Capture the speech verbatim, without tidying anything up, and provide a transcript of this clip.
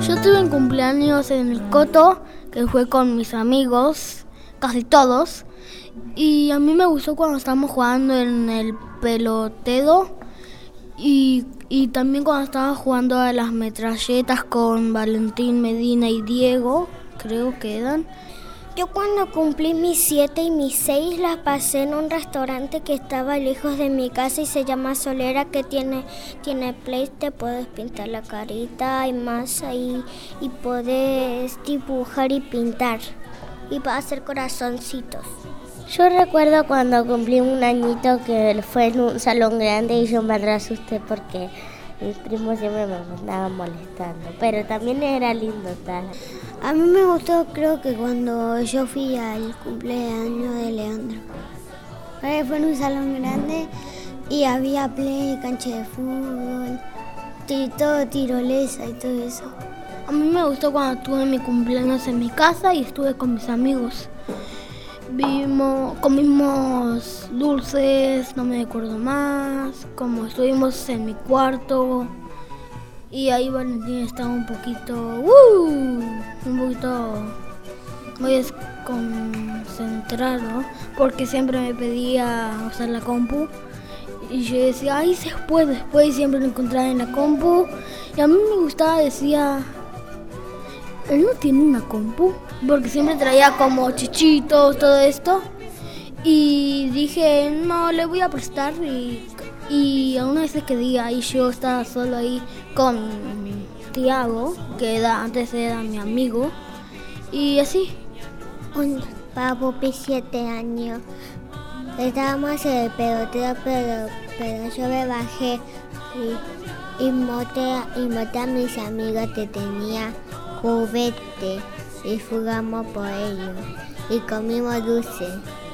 Yo tuve un cumpleaños en el Coto, que fue con mis amigos, casi todos. Y a mí me gustó cuando estábamos jugando en el pelotero y, y también cuando estaba jugando a las metralletas con Valentín, Medina y Diego, creo que eran. Yo cuando cumplí mis siete y mis seis las pasé en un restaurante que estaba lejos de mi casa y se llama Solera, que tiene, tiene play, te puedes pintar la carita y más ahí y puedes dibujar y pintar y para hacer corazoncitos. Yo recuerdo cuando cumplí un añito que fue en un salón grande y yo me re asusté porque mis primos siempre me andaban molestando, pero también era lindo estar. A mí me gustó, creo que cuando yo fui al cumpleaños de Leandro. Fue en un salón grande y había play, cancha de fútbol, y todo tirolesa y todo eso. A mí me gustó cuando tuve mi cumpleaños en mi casa y estuve con mis amigos. Vimos, comimos dulces, no me acuerdo más, como estuvimos en mi cuarto y ahí Valentín estaba un poquito, uh, un poquito muy desconcentrado porque siempre me pedía usar la compu y yo decía, ay, se puede, después y siempre lo encontraba en la compu y a mí me gustaba, decía, él no tiene una compu, porque siempre traía como chichitos, todo esto. Y dije, no, le voy a prestar. Y, y a una vez que día ahí yo estaba solo ahí con Tiago, que era, antes era mi amigo. Y así. Un pavo de siete años. Estábamos en el pelotero, pero, pero yo me bajé y, y, moté, y moté a mis amigos que tenía juguete y jugamos por ellos y comimos dulce.